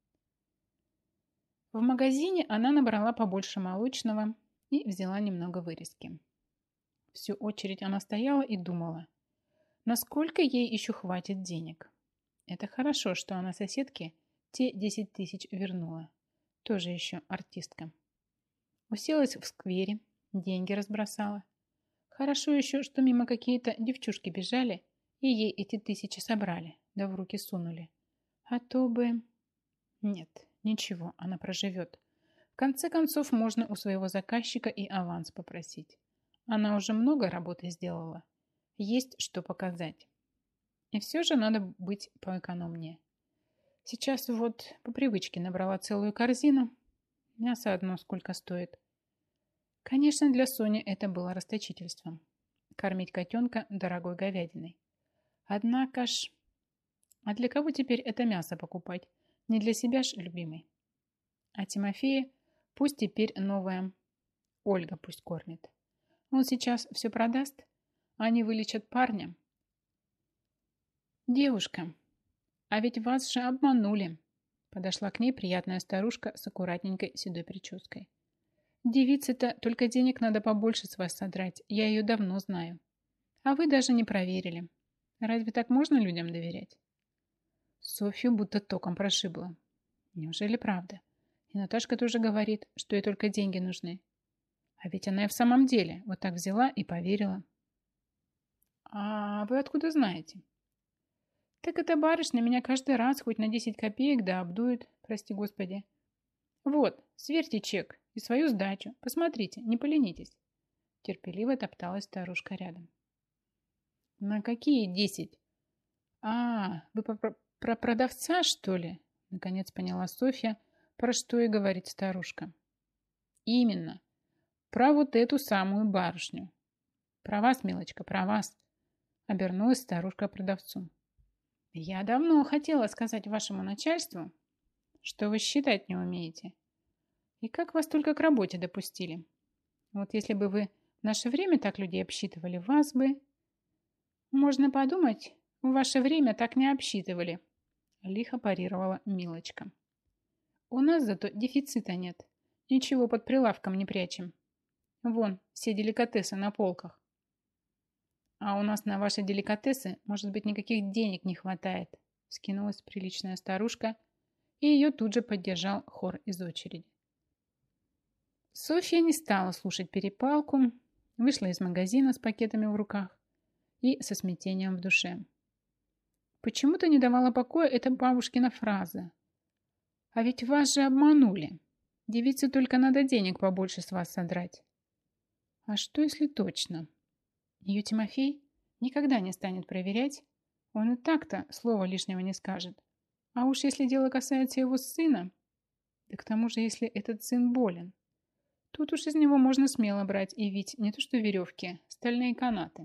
В магазине она набрала побольше молочного и взяла немного вырезки. Всю очередь она стояла и думала, насколько ей еще хватит денег. Это хорошо, что она соседке те 10 тысяч вернула. Тоже еще артистка. Уселась в сквере, деньги разбросала. Хорошо еще, что мимо какие-то девчушки бежали и ей эти 1000 собрали, да в руки сунули. А то бы... Нет, ничего, она проживет. В конце концов, можно у своего заказчика и аванс попросить. Она уже много работы сделала. Есть что показать. И все же надо быть поэкономнее. Сейчас вот по привычке набрала целую корзину. Мясо одно сколько стоит. Конечно, для Сони это было расточительством. Кормить котенка дорогой говядиной. Однако ж... А для кого теперь это мясо покупать? Не для себя ж, любимый. А Тимофея пусть теперь новая Ольга пусть кормит. Он сейчас все продаст, а они вылечат парня. Девушка, а ведь вас же обманули. Подошла к ней приятная старушка с аккуратненькой седой прической. Девице-то только денег надо побольше с вас содрать, я ее давно знаю. А вы даже не проверили. Разве так можно людям доверять? Софью будто током прошибло. Неужели правда? И Наташка тоже говорит, что ей только деньги нужны. А ведь она и в самом деле вот так взяла и поверила. А вы откуда знаете? Так эта барышня меня каждый раз хоть на 10 копеек да обдует, прости господи. Вот, сверьте чек и свою сдачу. Посмотрите, не поленитесь. Терпеливо топталась старушка рядом. На какие 10? А, вы про продавца, что ли? Наконец поняла Софья, про что и говорит старушка. Именно. Про вот эту самую барышню. Про вас, милочка, про вас. Обернулась старушка к продавцу. Я давно хотела сказать вашему начальству, что вы считать не умеете. И как вас только к работе допустили. Вот если бы вы в наше время так людей обсчитывали, вас бы... Можно подумать, в ваше время так не обсчитывали. Лихо парировала Милочка. У нас зато дефицита нет. Ничего под прилавком не прячем. Вон, все деликатесы на полках. А у нас на ваши деликатесы, может быть, никаких денег не хватает. Скинулась приличная старушка, и ее тут же поддержал хор из очереди. Софья не стала слушать перепалку, вышла из магазина с пакетами в руках и со смятением в душе. Почему-то не давала покоя эта бабушкина фраза. А ведь вас же обманули. Девице только надо денег побольше с вас содрать. А что, если точно? Ее Тимофей никогда не станет проверять. Он и так-то слова лишнего не скажет. А уж если дело касается его сына, да к тому же, если этот сын болен, тут уж из него можно смело брать и вить не то что веревки, стальные канаты.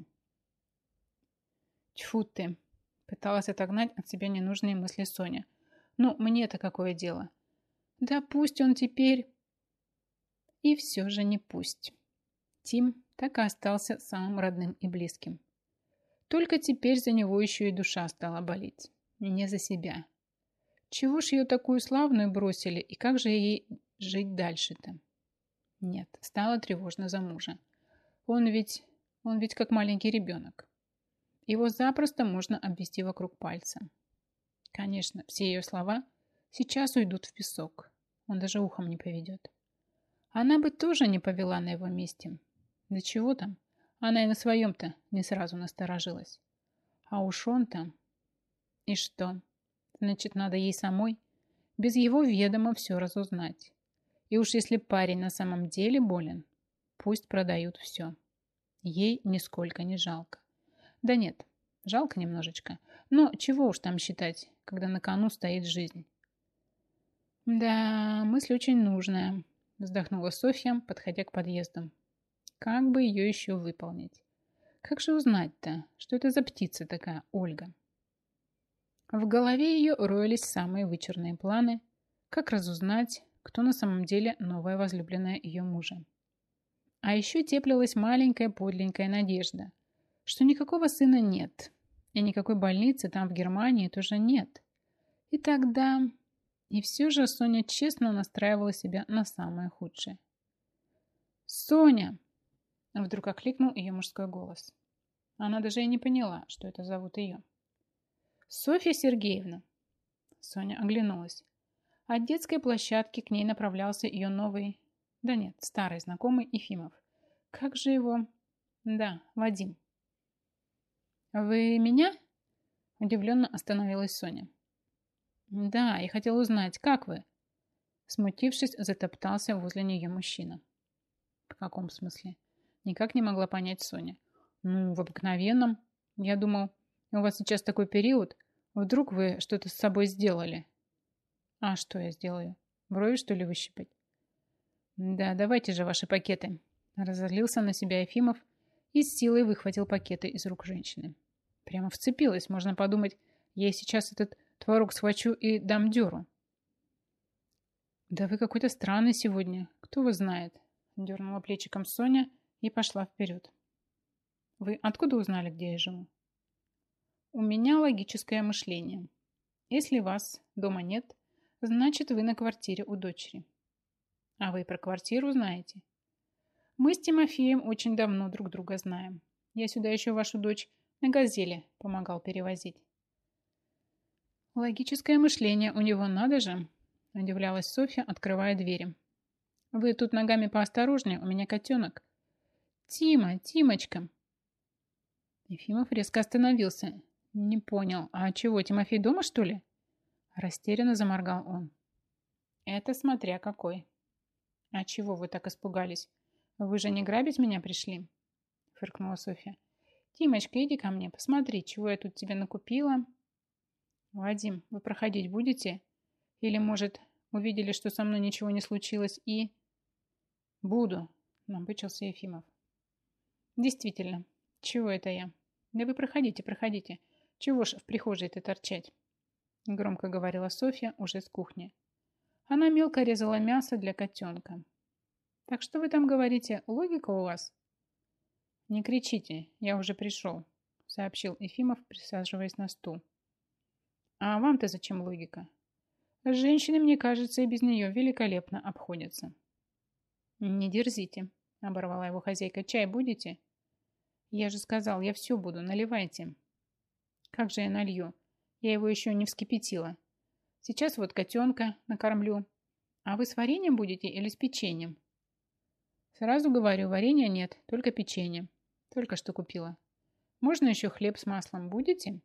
Тьфу ты! Пыталась отогнать от себя ненужные мысли Соня. Ну, мне-то какое дело? Да пусть он теперь... И все же не пусть. Тим так и остался самым родным и близким. Только теперь за него еще и душа стала болеть. Не за себя. Чего ж ее такую славную бросили, и как же ей жить дальше-то? Нет, стало тревожно за мужа. Он ведь как маленький ребенок. Его запросто можно обвести вокруг пальца. Конечно, все ее слова сейчас уйдут в песок. Он даже ухом не поведет. Она бы тоже не повела на его месте. Да чего там? Она и на своем-то не сразу насторожилась. А уж он-то... И что? Значит, надо ей самой без его ведома все разузнать. И уж если парень на самом деле болен, пусть продают все. Ей нисколько не жалко. Да нет, жалко немножечко. Но чего уж там считать, когда на кону стоит жизнь. Да, мысль очень нужная, вздохнула Софья, подходя к подъезду. Как бы ее еще выполнить? Как же узнать-то, что это за птица такая Ольга? В голове ее роились самые вычурные планы, как разузнать, кто на самом деле новая возлюбленная ее мужа. А еще теплилась маленькая подленькая надежда, что никакого сына нет, и никакой больницы там в Германии тоже нет. И тогда... И все же Соня честно настраивала себя на самое худшее. «Соня!» Вдруг окликнул ее мужской голос. Она даже и не поняла, что это зовут ее. «Софья Сергеевна!» Соня оглянулась. От детской площадки к ней направлялся ее новый... Да нет, старый знакомый Ефимов. Как же его... Да, Вадим. «Вы меня?» Удивленно остановилась Соня. «Да, я хотела узнать, как вы?» Смутившись, затоптался возле нее мужчина. «В каком смысле?» Никак не могла понять Соня. «Ну, в обыкновенном. Я думал, у вас сейчас такой период. Вдруг вы что-то с собой сделали?» «А что я сделаю? Брови, что ли, выщипать?» «Да, давайте же ваши пакеты». Разозлился на себя Ефимов и с силой выхватил пакеты из рук женщины. Прямо вцепилась, можно подумать, я сейчас этот творог схвачу и дам дёру. «Да вы какой-то странный сегодня. Кто вас знает?» Дернула плечиком Соня и пошла вперед. «Вы откуда узнали, где я живу?» «У меня логическое мышление. Если вас дома нет, значит, вы на квартире у дочери. А вы про квартиру знаете? Мы с Тимофеем очень давно друг друга знаем. Я сюда еще вашу дочь на «Газели» помогал перевозить». «Логическое мышление у него надо же», Удивлялась Софья, открывая двери. Вы тут ногами поосторожнее, у меня котенок. Тима, Тимочка. Ефимов резко остановился. Не понял, а чего, Тимофей дома, что ли? Растерянно заморгал он. Это смотря какой. А чего вы так испугались? Вы же не грабить меня пришли? Фыркнула Софья. Тимочка, иди ко мне, посмотри, чего я тут тебе накупила. Вадим, вы проходить будете? Или, может, увидели, что со мной ничего не случилось и... Буду, набычился Ефимов. Действительно, чего это я? Да вы проходите, проходите. Чего ж в прихожей-то торчать? Громко говорила Софья уже с кухни. Она мелко резала мясо для котенка. Так что вы там говорите, логика у вас? Не кричите, я уже пришел, сообщил Ефимов, присаживаясь на стул. А вам-то зачем логика? Женщины, мне кажется, и без нее великолепно обходятся. Не дерзите, оборвала его хозяйка. Чай будете? Я же сказал, я все буду, наливайте. Как же я налью? Я его еще не вскипятила. Сейчас вот котенка накормлю. А вы с вареньем будете или с печеньем? Сразу говорю, варенья нет, только печенье. Только что купила. Можно еще хлеб с маслом будете?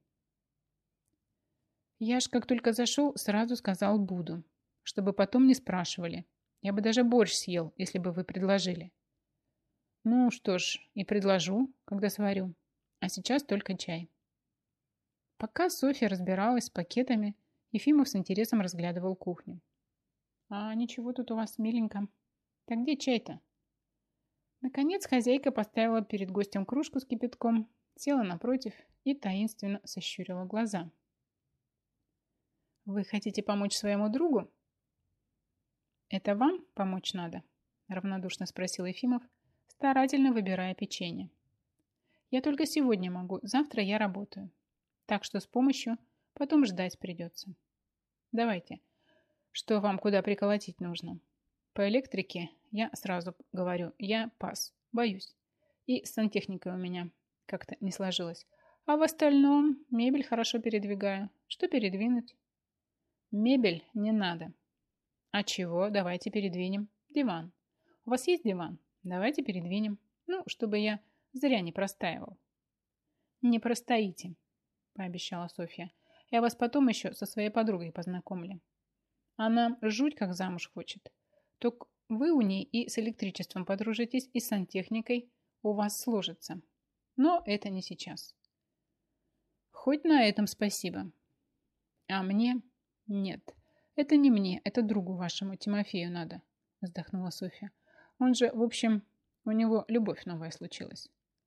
Я ж как только зашел, сразу сказал буду, чтобы потом не спрашивали. Я бы даже борщ съел, если бы вы предложили. Ну что ж, и предложу, когда сварю. А сейчас только чай. Пока Софья разбиралась с пакетами, Ефимов с интересом разглядывал кухню. А ничего тут у вас миленько. Так где чай-то? Наконец хозяйка поставила перед гостем кружку с кипятком, села напротив и таинственно сощурила глаза. Вы хотите помочь своему другу? Это вам помочь надо? Равнодушно спросил Ефимов, старательно выбирая печенье. Я только сегодня могу, завтра я работаю. Так что с помощью потом ждать придется. Давайте. Что вам куда приколотить нужно? По электрике я сразу говорю, я пас, боюсь. И с сантехникой у меня как-то не сложилось. А в остальном мебель хорошо передвигаю. Что передвинуть? Мебель не надо. А чего? Давайте передвинем. Диван. У вас есть диван? Давайте передвинем. Ну, чтобы я зря не простаивал. Не простоите, пообещала Софья. Я вас потом еще со своей подругой познакомлю. Она жуть как замуж хочет. Только вы у ней и с электричеством подружитесь, и с сантехникой у вас сложится. Но это не сейчас. Хоть на этом спасибо. А мне? Нет. Это не мне, это другу вашему, Тимофею надо, вздохнула Софья. Он же, в общем, у него любовь новая случилась.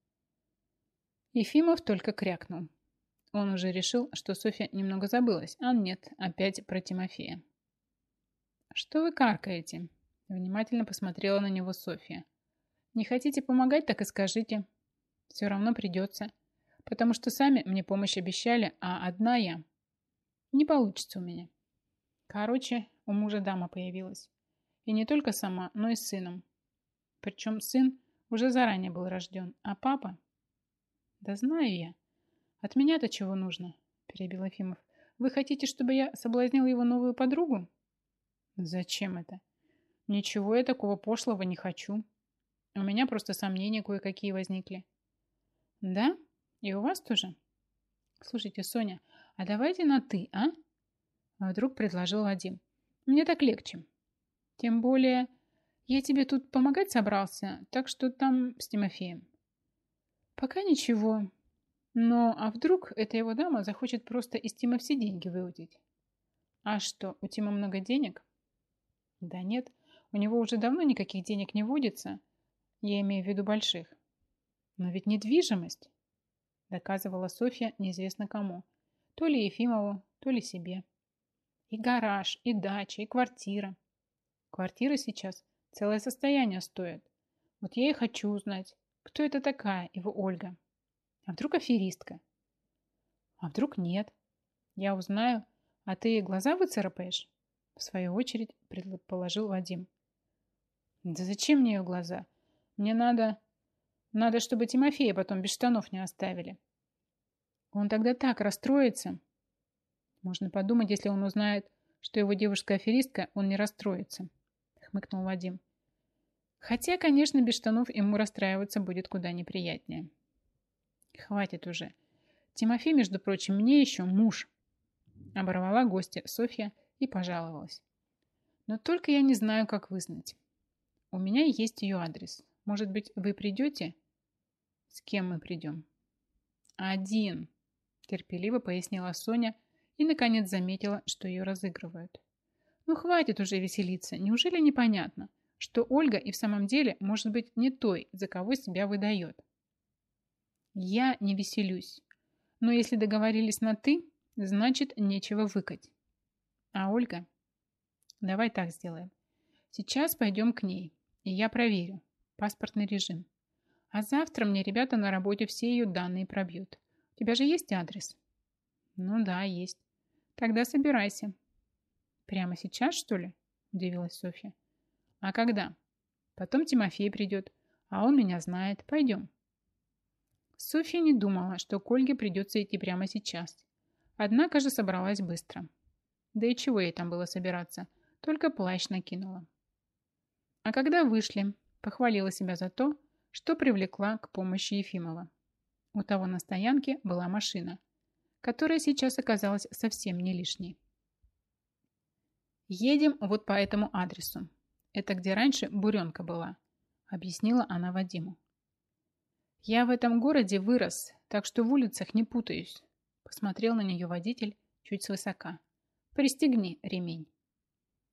Ефимов только крякнул. Он уже решил, что Софья немного забылась, а нет, опять про Тимофея. «Что вы каркаете?» Внимательно посмотрела на него Софья. «Не хотите помогать, так и скажите. Все равно придется. Потому что сами мне помощь обещали, а одна я. Не получится у меня». Короче, у мужа дама появилась. И не только сама, но и с сыном. Причем сын уже заранее был рожден, а папа... Да знаю я. От меня-то чего нужно? Перебил Ефимов. Вы хотите, чтобы я соблазнил его новую подругу? Зачем это? Ничего я такого пошлого не хочу. У меня просто сомнения кое-какие возникли. Да? И у вас тоже? Слушайте, Соня, а давайте на «ты», а? Вдруг предложил Вадим. Мне так легче. Тем более, я тебе тут помогать собрался, так что там с Тимофеем. Пока ничего. Но, а вдруг эта его дама захочет просто из Тима все деньги выудить? А что, у Тима много денег? Да нет, у него уже давно никаких денег не водится. Я имею в виду больших. Но ведь недвижимость, доказывала Софья неизвестно кому. То ли Ефимову, то ли себе. И гараж, и дача, и квартира. Квартира сейчас целое состояние стоит. Вот я и хочу узнать, кто это такая, его Ольга. А вдруг аферистка? А вдруг нет? Я узнаю, а ты глаза выцарапаешь? В свою очередь предположил Вадим. Да зачем мне ее глаза? Мне надо, чтобы Тимофея потом без штанов не оставили. Он тогда так расстроится. Можно подумать, если он узнает, что его девушка-аферистка, он не расстроится, хмыкнул Вадим. Хотя, конечно, без штанов ему расстраиваться будет куда неприятнее. Хватит уже. Тимофей, между прочим, мне еще муж. Оборвала гостья Софья и пожаловалась. Но только я не знаю, как вызнать. У меня есть ее адрес. Может быть, вы придете? С кем мы придем? Один, терпеливо пояснила Соня и, наконец, заметила, что ее разыгрывают. Ну, хватит уже веселиться. Неужели непонятно, что Ольга и в самом деле может быть не той, за кого себя выдает? Я не веселюсь. Но если договорились на «ты», значит, нечего выкать. А Ольга? Давай так сделаем. Сейчас пойдем к ней, и я проверю паспортный режим. А завтра мне ребята на работе все ее данные пробьют. У тебя же есть адрес? Ну да, есть. Тогда собирайся. Прямо сейчас, что ли? Удивилась Софья. А когда? Потом Тимофей придет, а он меня знает. Пойдем. Софья не думала, что к Ольге придется идти прямо сейчас. Однако же собралась быстро. Да и чего ей там было собираться? Только плащ накинула. А когда вышли, похвалила себя за то, что привлекла к помощи Ефимова. У того на стоянке была машина, которая сейчас оказалась совсем не лишней. «Едем вот по этому адресу. Это где раньше Буренка была», объяснила она Вадиму. «Я в этом городе вырос, так что в улицах не путаюсь», посмотрел на нее водитель чуть свысока. «Пристегни ремень».